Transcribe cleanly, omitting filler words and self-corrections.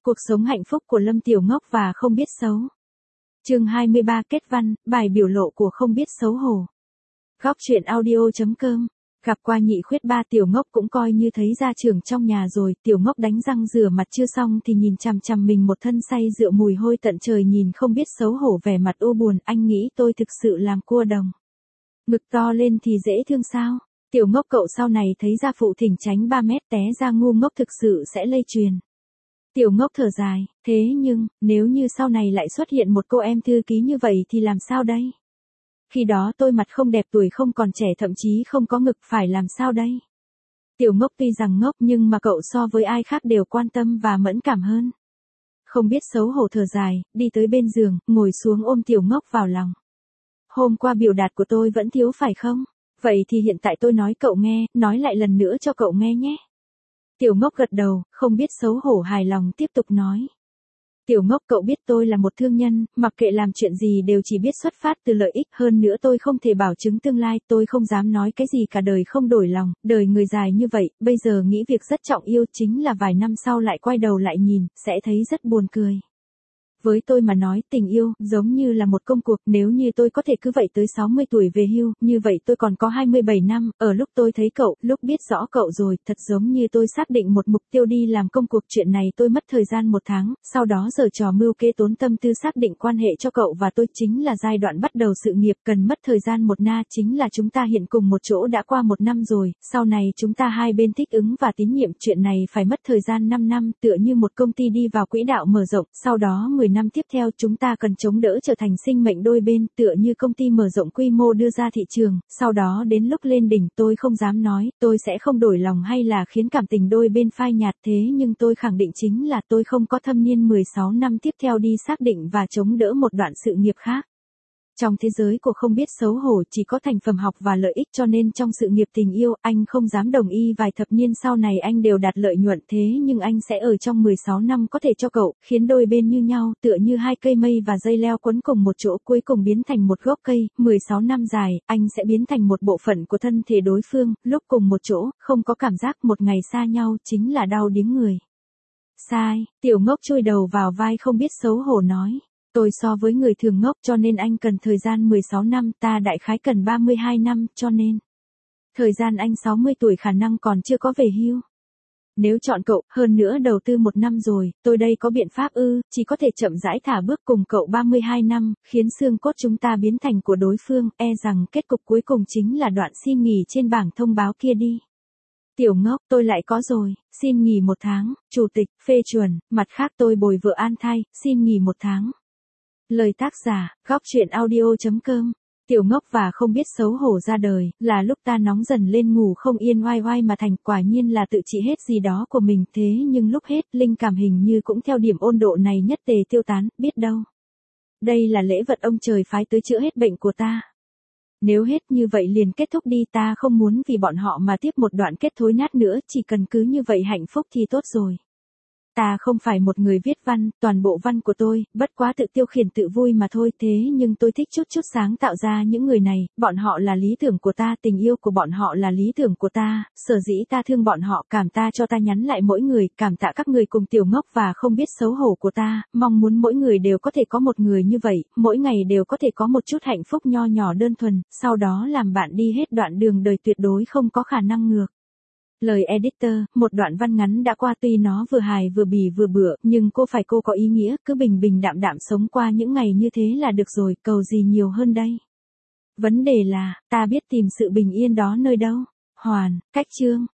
Cuộc sống hạnh phúc của Lâm Tiểu Ngốc và không biết xấu. Chương 23 kết văn, bài biểu lộ của không biết xấu hổ. Góc truyện audio.com. Gặp qua nhị khuyết ba Tiểu Ngốc cũng coi như thấy ra trường trong nhà rồi. Tiểu Ngốc đánh răng rửa mặt chưa xong thì nhìn chằm chằm mình một thân say rượu mùi hôi tận trời, nhìn không biết xấu hổ vẻ mặt u buồn. Anh nghĩ tôi thực sự làm cua đồng. Ngực to lên thì dễ thương sao? Tiểu Ngốc cậu sau này thấy ra phụ thỉnh tránh 3 mét té ra ngu ngốc thực sự sẽ lây truyền. Tiểu Ngốc thở dài, thế nhưng, nếu như sau này lại xuất hiện một cô em thư ký như vậy thì làm sao đây? Khi đó tôi mặt không đẹp, tuổi không còn trẻ, thậm chí không có ngực, phải làm sao đây? Tiểu Ngốc tuy rằng ngốc nhưng mà cậu so với ai khác đều quan tâm và mẫn cảm hơn. Không biết xấu hổ thở dài, đi tới bên giường, ngồi xuống ôm Tiểu Ngốc vào lòng. Hôm qua biểu đạt của tôi vẫn thiếu phải không? Vậy thì hiện tại tôi nói cậu nghe, nói lại lần nữa cho cậu nghe nhé. Tiểu Ngốc gật đầu, không biết xấu hổ hài lòng tiếp tục nói. Tiểu Ngốc, cậu biết tôi là một thương nhân, mặc kệ làm chuyện gì đều chỉ biết xuất phát từ lợi ích, hơn nữa tôi không thể bảo chứng tương lai, tôi không dám nói cái gì cả đời không đổi lòng, đời người dài như vậy, bây giờ nghĩ việc rất trọng yêu, chính là vài năm sau lại quay đầu lại nhìn, sẽ thấy rất buồn cười. Với tôi mà nói, tình yêu, giống như là một công cuộc, nếu như tôi có thể cứ vậy tới 60 tuổi về hưu, như vậy tôi còn có 27 năm, ở lúc tôi thấy cậu, lúc biết rõ cậu rồi, thật giống như tôi xác định một mục tiêu đi làm công cuộc, chuyện này tôi mất thời gian 1 tháng, sau đó giở trò mưu kế tốn tâm tư xác định quan hệ cho cậu và tôi, chính là giai đoạn bắt đầu sự nghiệp, cần mất thời gian 1 năm, chính là chúng ta hiện cùng một chỗ đã qua 1 năm rồi, sau này chúng ta hai bên thích ứng và tín nhiệm, chuyện này phải mất thời gian 5 năm, tựa như một công ty đi vào quỹ đạo mở rộng, sau đó 10 năm tiếp theo chúng ta cần chống đỡ trở thành sinh mệnh đôi bên, tựa như công ty mở rộng quy mô đưa ra thị trường, sau đó đến lúc lên đỉnh tôi không dám nói, tôi sẽ không đổi lòng hay là khiến cảm tình đôi bên phai nhạt, thế nhưng tôi khẳng định chính là tôi không có thâm niên 16 năm tiếp theo đi xác định và chống đỡ một đoạn sự nghiệp khác. Trong thế giới của không biết xấu hổ chỉ có thành phẩm học và lợi ích, cho nên trong sự nghiệp tình yêu anh không dám đồng ý vài thập niên sau này anh đều đạt lợi nhuận, thế nhưng anh sẽ ở trong 16 năm có thể cho cậu, khiến đôi bên như nhau, tựa như hai cây mây và dây leo quấn cùng một chỗ cuối cùng biến thành một gốc cây, 16 năm dài, anh sẽ biến thành một bộ phận của thân thể đối phương, lúc cùng một chỗ, không có cảm giác, một ngày xa nhau chính là đau điếng người. Sai, Tiểu Ngốc chui đầu vào vai không biết xấu hổ nói. Tôi so với người thường ngốc cho nên anh cần thời gian 16 năm, ta đại khái cần 32 năm, cho nên thời gian anh 60 tuổi khả năng còn chưa có về hưu. Nếu chọn cậu, hơn nữa đầu tư 1 năm rồi, tôi đây có biện pháp chỉ có thể chậm rãi thả bước cùng cậu 32 năm, khiến xương cốt chúng ta biến thành của đối phương, e rằng kết cục cuối cùng chính là đoạn xin nghỉ trên bảng thông báo kia đi. Tiểu Ngốc, tôi lại có rồi, xin nghỉ 1 tháng, chủ tịch, phê chuẩn, mặt khác tôi bồi vợ an thai, xin nghỉ 1 tháng. Lời tác giả, góc truyện audio.com. Tiểu Ngốc và không biết xấu hổ ra đời, là lúc ta nóng dần lên ngủ không yên, oai oai mà thành, quả nhiên là tự trị hết gì đó của mình, thế nhưng lúc hết, linh cảm hình như cũng theo điểm ôn độ này nhất tề tiêu tán, biết đâu. Đây là lễ vật ông trời phái tới chữa hết bệnh của ta. Nếu hết như vậy liền kết thúc đi, ta không muốn vì bọn họ mà tiếp một đoạn kết thối nát nữa, chỉ cần cứ như vậy hạnh phúc thì tốt rồi. Ta không phải một người viết văn, toàn bộ văn của tôi, bất quá tự tiêu khiển tự vui mà thôi, thế nhưng tôi thích chút sáng tạo ra những người này, bọn họ là lý tưởng của ta, tình yêu của bọn họ là lý tưởng của ta, sở dĩ ta thương bọn họ, cảm ta cho ta nhắn lại mỗi người, cảm tạ các người cùng Tiểu Ngốc và không biết xấu hổ của ta, mong muốn mỗi người đều có thể có một người như vậy, mỗi ngày đều có thể có một chút hạnh phúc nho nhỏ đơn thuần, sau đó làm bạn đi hết đoạn đường đời, tuyệt đối không có khả năng ngược. Lời editor, một đoạn văn ngắn đã qua, tuy nó vừa hài vừa bỉ vừa bựa, nhưng cô có ý nghĩa, cứ bình bình đạm đạm sống qua những ngày như thế là được rồi, cầu gì nhiều hơn đây. Vấn đề là, ta biết tìm sự bình yên đó nơi đâu. Hoàn, cách chương.